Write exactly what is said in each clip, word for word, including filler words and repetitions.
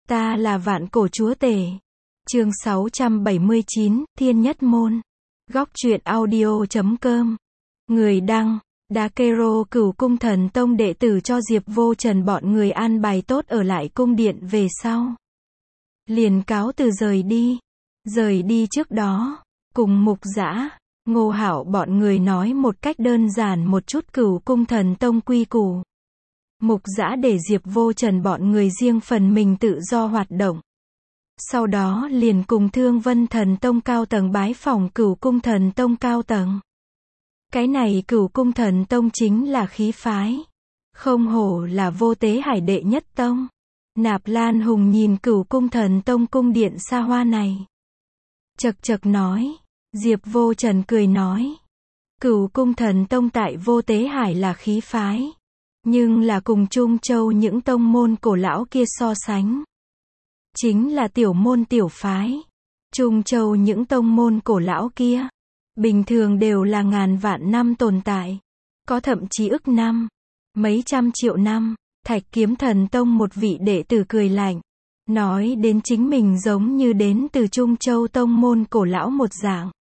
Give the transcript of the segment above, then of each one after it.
Ta là vạn cổ chúa tể. Chương sáu trăm bảy mươi chín, Thiên Nhất Môn. Góc truyện audio chấm com. Người đăng, Dakero Cửu Cung Thần Tông đệ tử cho Diệp Vô Trần bọn người an bài tốt ở lại cung điện về sau. Liền cáo từ rời đi. Rời đi trước đó, cùng Mục Dã, Ngô Hạo bọn người nói một cách đơn giản một chút Cửu Cung Thần Tông quy củ. Mục Dã để Diệp Vô Trần bọn người riêng phần mình tự do hoạt động. Sau đó liền cùng Thương Vân Thần Tông cao tầng bái phỏng Cửu Cung Thần Tông cao tầng. Cái này Cửu Cung Thần Tông chính là khí phái. Không hổ là Vô Tế Hải đệ nhất tông. Nạp Lan Hùng nhìn Cửu Cung Thần Tông cung điện xa hoa này. Chật chật nói. Diệp Vô Trần cười nói. Cửu Cung Thần Tông tại Vô Tế Hải là khí phái. Nhưng là cùng Trung Châu những tông môn cổ lão kia so sánh. Chính là tiểu môn tiểu phái. Trung Châu những tông môn cổ lão kia. Bình thường đều là ngàn vạn năm tồn tại. Có thậm chí ức năm. Mấy trăm triệu năm. Thạch Kiếm Thần Tông một vị đệ tử cười lạnh. Nói đến chính mình giống như đến từ Trung Châu tông môn cổ lão một dạng.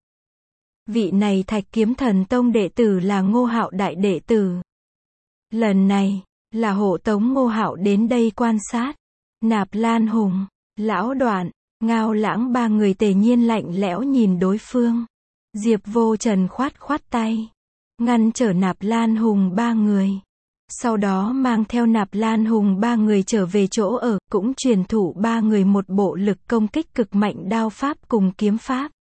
Vị này Thạch Kiếm Thần Tông đệ tử là Ngô Hạo đại đệ tử. Lần này, là hộ tống Ngô Hạo đến đây quan sát. Nạp Lan Hùng, Lão Đoạn, Ngao Lãng ba người tề nhiên lạnh lẽo nhìn đối phương. Diệp Vô Trần khoát khoát tay. Ngăn trở Nạp Lan Hùng ba người. Sau đó mang theo Nạp Lan Hùng ba người trở về chỗ ở, cũng truyền thụ ba người một bộ lực công kích cực mạnh đao pháp cùng kiếm pháp.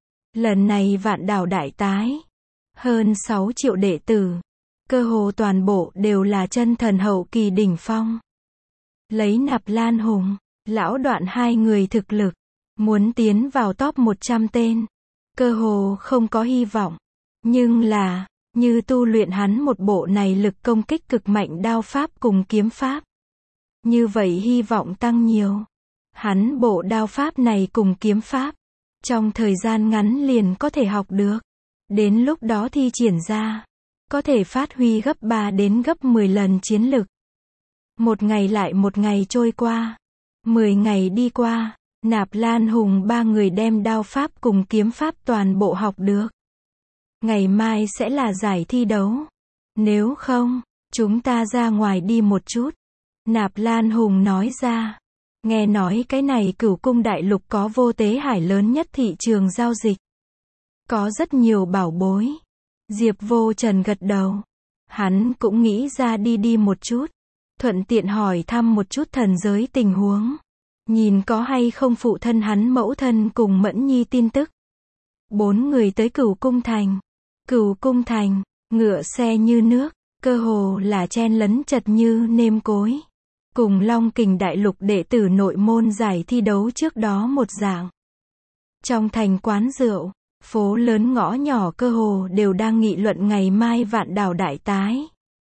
Lần này vạn đảo đại tái. Hơn sáu triệu đệ tử. Cơ hồ toàn bộ đều là chân thần hậu kỳ đỉnh phong. Lấy Nạp Lan Hùng, Lão Đoạn hai người thực lực. Muốn tiến vào top một trăm tên. Cơ hồ không có hy vọng. Nhưng là, như tu luyện hắn một bộ này lực công kích cực mạnh đao pháp cùng kiếm pháp. Như vậy hy vọng tăng nhiều. Hắn bộ đao pháp này cùng kiếm pháp. Trong thời gian ngắn liền có thể học được. Đến lúc đó thi triển ra. Có thể phát huy gấp ba đến gấp mười lần chiến lực. Một ngày lại một ngày trôi qua. Mười ngày đi qua. Nạp Lan Hùng ba người đem đao pháp cùng kiếm pháp toàn bộ học được. Ngày mai sẽ là giải thi đấu. Nếu không, chúng ta ra ngoài đi một chút. Nạp Lan Hùng nói ra. Nghe nói cái này Cửu Cung đại lục có Vô Tế Hải lớn nhất thị trường giao dịch. Có rất nhiều bảo bối. Diệp Vô Trần gật đầu. Hắn cũng nghĩ ra đi đi một chút. Thuận tiện hỏi thăm một chút thần giới tình huống. Nhìn có hay không phụ thân hắn mẫu thân cùng Mẫn Nhi tin tức. Bốn người tới Cửu Cung Thành. Cửu Cung Thành, ngựa xe như nước, cơ hồ là chen lấn chật như nêm cối. Cùng Long Kình đại lục đệ tử nội môn giải thi đấu trước đó một dạng. Trong thành quán rượu, phố lớn ngõ nhỏ cơ hồ đều đang nghị luận ngày mai vạn đảo đại tái.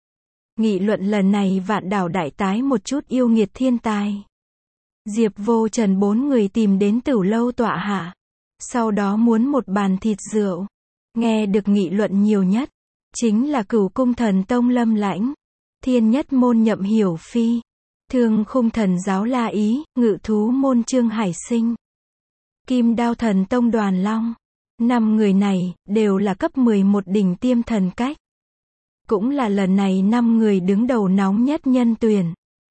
Nghị luận lần này vạn đảo đại tái một chút yêu nghiệt thiên tài. Diệp Vô Trần bốn người tìm đến Tửu Lâu tọa hạ. Sau đó muốn một bàn thịt rượu. Nghe được nghị luận nhiều nhất. Chính là Cửu Cung Thần Tông Lâm Lãnh. Thiên Nhất Môn Nhậm Hiểu Phi. Thương Khung Thần Giáo La Ý, Ngự Thú Môn Trương Hải Sinh. Kim Đao Thần Tông Đoàn Long. Năm người này, đều là cấp mười một đỉnh tiêm thần cách. Cũng là lần này năm người đứng đầu nóng nhất nhân tuyển.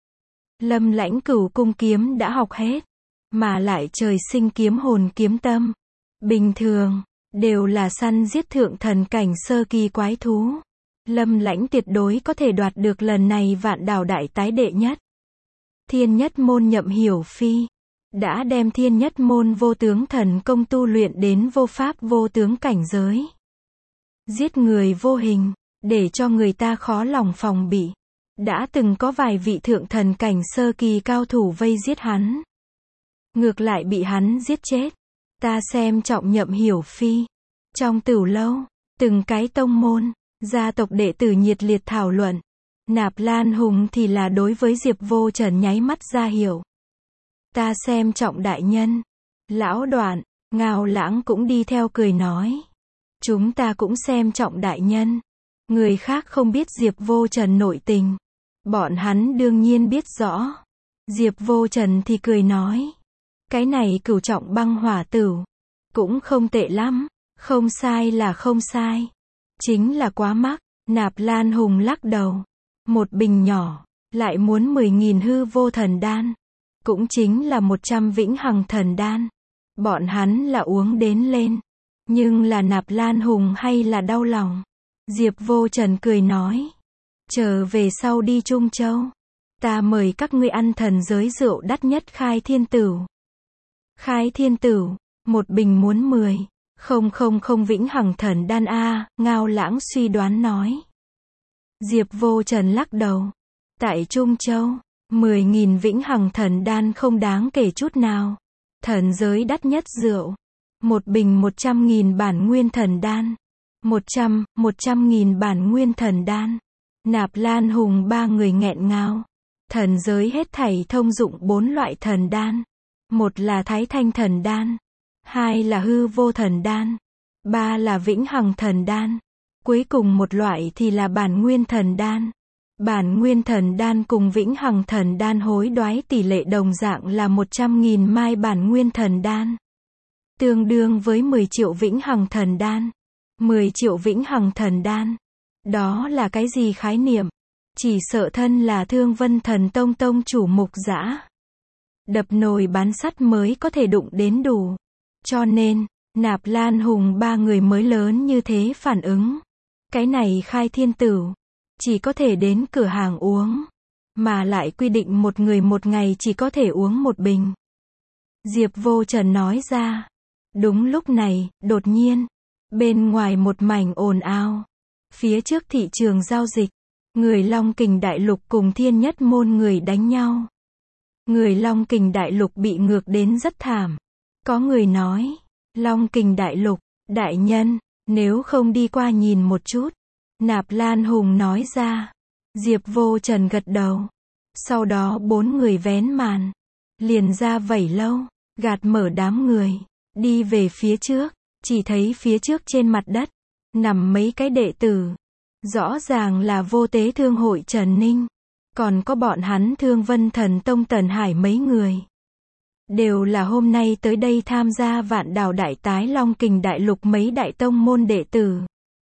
Lâm Lãnh Cửu Cung kiếm đã học hết. Mà lại trời sinh kiếm hồn kiếm tâm. Bình thường, đều là săn giết thượng thần cảnh sơ kỳ quái thú. Lâm Lãnh tuyệt đối có thể đoạt được lần này vạn đảo đại tái đệ nhất. Thiên Nhất Môn Nhậm Hiểu Phi. Đã đem Thiên Nhất Môn vô tướng thần công tu luyện đến vô pháp vô tướng cảnh giới. Giết người vô hình, để cho người ta khó lòng phòng bị. Đã từng có vài vị thượng thần cảnh sơ kỳ cao thủ vây giết hắn. Ngược lại bị hắn giết chết. Ta xem trọng Nhậm Hiểu Phi. Trong Tửu Lâu, từng cái tông môn, gia tộc đệ tử nhiệt liệt thảo luận. Nạp Lan Hùng thì là đối với Diệp Vô Trần nháy mắt ra hiểu. Ta xem trọng đại nhân. Lão Đoạn, Ngao Lãng cũng đi theo cười nói. Chúng ta cũng xem trọng đại nhân. Người khác không biết Diệp Vô Trần nội tình. Bọn hắn đương nhiên biết rõ. Diệp Vô Trần thì cười nói. Cái này cửu trọng băng hỏa tửu. Cũng không tệ lắm. Không sai là không sai. Chính là quá mắc. Nạp Lan Hùng lắc đầu. Một bình nhỏ. Lại muốn mười nghìn hư vô thần đan. Cũng chính là một trăm vĩnh hằng thần đan. Bọn hắn là uống đến lên. Nhưng là Nạp Lan Hùng hay là đau lòng. Diệp Vô Trần cười nói. Chờ về sau đi Trung Châu. Ta mời các ngươi ăn thần giới rượu đắt nhất Khai Thiên Tửu. Khai Thiên Tửu. Một bình muốn mười. Không không không vĩnh hằng thần đan a. Ngao Lãng suy đoán nói. Diệp Vô Trần lắc đầu. Tại Trung Châu. mười nghìn vĩnh hằng thần đan không đáng kể chút nào. Thần giới đắt nhất rượu. Một bình một trăm nghìn bản nguyên thần đan. Một trăm, một trăm nghìn bản nguyên thần đan. Nạp Lan Hùng ba người nghẹn ngào. Thần giới hết thảy thông dụng bốn loại thần đan. Một là Thái Thanh thần đan. Hai là hư vô thần đan. Ba là vĩnh hằng thần đan. Cuối cùng một loại thì là bản nguyên thần đan. Bản nguyên thần đan cùng vĩnh hằng thần đan hối đoái tỷ lệ đồng dạng là một trăm nghìn mai bản nguyên thần đan. Tương đương với mười triệu vĩnh hằng thần đan. mười triệu vĩnh hằng thần đan. Đó là cái gì khái niệm? Chỉ sợ thân là Thương Vân Thần Tông tông chủ Mục Dã. Đập nồi bán sắt mới có thể đụng đến đủ. Cho nên, Nạp Lan Hùng ba người mới lớn như thế phản ứng. Cái này Khai Thiên Tửu. Chỉ có thể đến cửa hàng uống. Mà lại quy định một người một ngày chỉ có thể uống một bình. Diệp Vô Trần nói ra. Đúng lúc này, đột nhiên. Bên ngoài một mảnh ồn ào. Phía trước thị trường giao dịch. Người Long Kình Đại Lục cùng Thiên Nhất Môn người đánh nhau. Người Long Kình Đại Lục bị ngược đến rất thảm. Có người nói. Long Kình Đại Lục, đại nhân, nếu không đi qua nhìn một chút. Nạp Lan Hùng nói ra. Diệp Vô Trần gật đầu. Sau đó bốn người vén màn. Liền ra vẩy lâu. Gạt mở đám người. Đi về phía trước. Chỉ thấy phía trước trên mặt đất. Nằm mấy cái đệ tử. Rõ ràng là Vô Tế Thương Hội Trần Ninh. Còn có bọn hắn Thương Vân Thần Tông Tần Hải mấy người. Đều là hôm nay tới đây tham gia Vạn Đào Đại Tái Long Kình Đại Lục mấy đại tông môn đệ tử.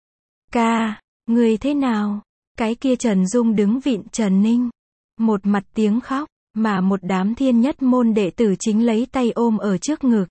Ca, người thế nào? Cái kia Trần Dung đứng vịn Trần Ninh. Một mặt tiếng khóc, mà một đám Thiên Nhất Môn đệ tử chính lấy tay ôm ở trước ngực.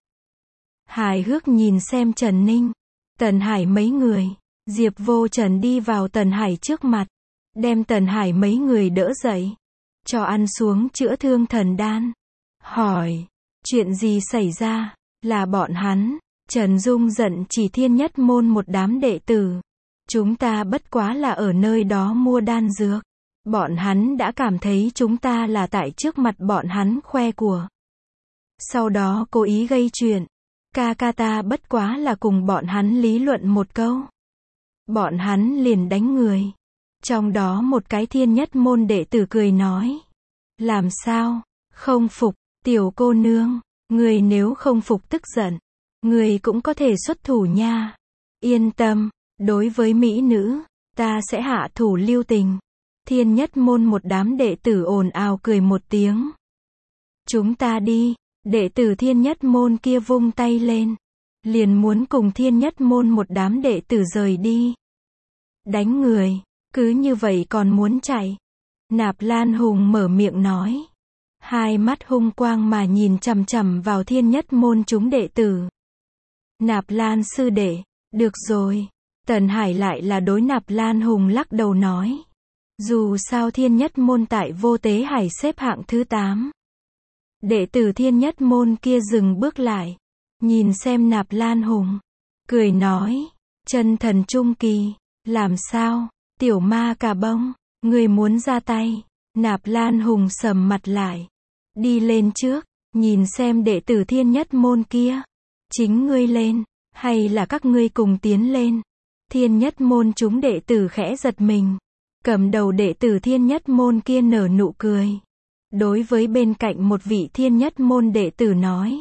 Hài hước nhìn xem Trần Ninh. Tần Hải mấy người. Diệp Vô Trần đi vào Tần Hải trước mặt. Đem Tần Hải mấy người đỡ dậy. Cho ăn xuống chữa thương thần đan. Hỏi. Chuyện gì xảy ra? Là bọn hắn. Trần Dung giận chỉ Thiên Nhất Môn một đám đệ tử. Chúng ta bất quá là ở nơi đó mua đan dược. Bọn hắn đã cảm thấy chúng ta là tại trước mặt bọn hắn khoe của. Sau đó cố ý gây chuyện. Ca ca ta bất quá là cùng bọn hắn lý luận một câu. Bọn hắn liền đánh người. Trong đó một cái Thiên Nhất Môn đệ tử cười nói. Làm sao? Không phục, tiểu cô nương. Người nếu không phục tức giận. Người cũng có thể xuất thủ nha. Yên tâm, đối với mỹ nữ, ta sẽ hạ thủ lưu tình. Thiên Nhất Môn một đám đệ tử ồn ào cười một tiếng. Chúng ta đi. Đệ tử Thiên Nhất Môn kia vung tay lên. Liền muốn cùng Thiên Nhất Môn một đám đệ tử rời đi. Đánh người. Cứ như vậy còn muốn chạy. Nạp Lan Hùng mở miệng nói. Hai mắt hung quang mà nhìn chằm chằm vào Thiên Nhất Môn chúng đệ tử. Nạp Lan sư đệ. Được rồi. Tần Hải lại là đối Nạp Lan Hùng lắc đầu nói. Dù sao Thiên Nhất Môn tại Vô Tế Hải xếp hạng thứ tám. Đệ tử Thiên Nhất Môn kia dừng bước lại. Nhìn xem Nạp Lan Hùng. Cười nói. Chân thần trung kỳ. Làm sao? Tiểu ma cà bông. Người muốn ra tay. Nạp Lan Hùng sầm mặt lại. Đi lên trước. Nhìn xem đệ tử Thiên Nhất Môn kia. Chính ngươi lên. Hay là các ngươi cùng tiến lên. Thiên Nhất Môn chúng đệ tử khẽ giật mình. Cầm đầu đệ tử Thiên Nhất Môn kia nở nụ cười. Đối với bên cạnh một vị Thiên Nhất Môn đệ tử nói.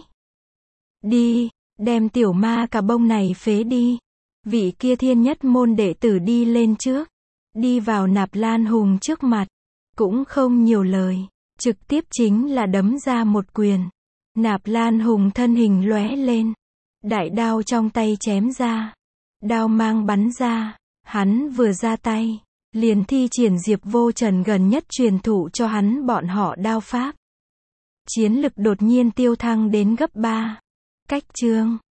Đi, đem tiểu ma cà bông này phế đi. Vị kia Thiên Nhất Môn đệ tử đi lên trước. Đi vào Nạp Lan Hùng trước mặt. Cũng không nhiều lời. Trực tiếp chính là đấm ra một quyền. Nạp Lan Hùng thân hình lóe lên. Đại đao trong tay chém ra. Đao mang bắn ra. Hắn vừa ra tay, liền thi triển Diệp Vô Trần gần nhất truyền thụ cho hắn bọn họ đao pháp. Chiến lực đột nhiên tiêu thăng đến gấp ba. Cách chương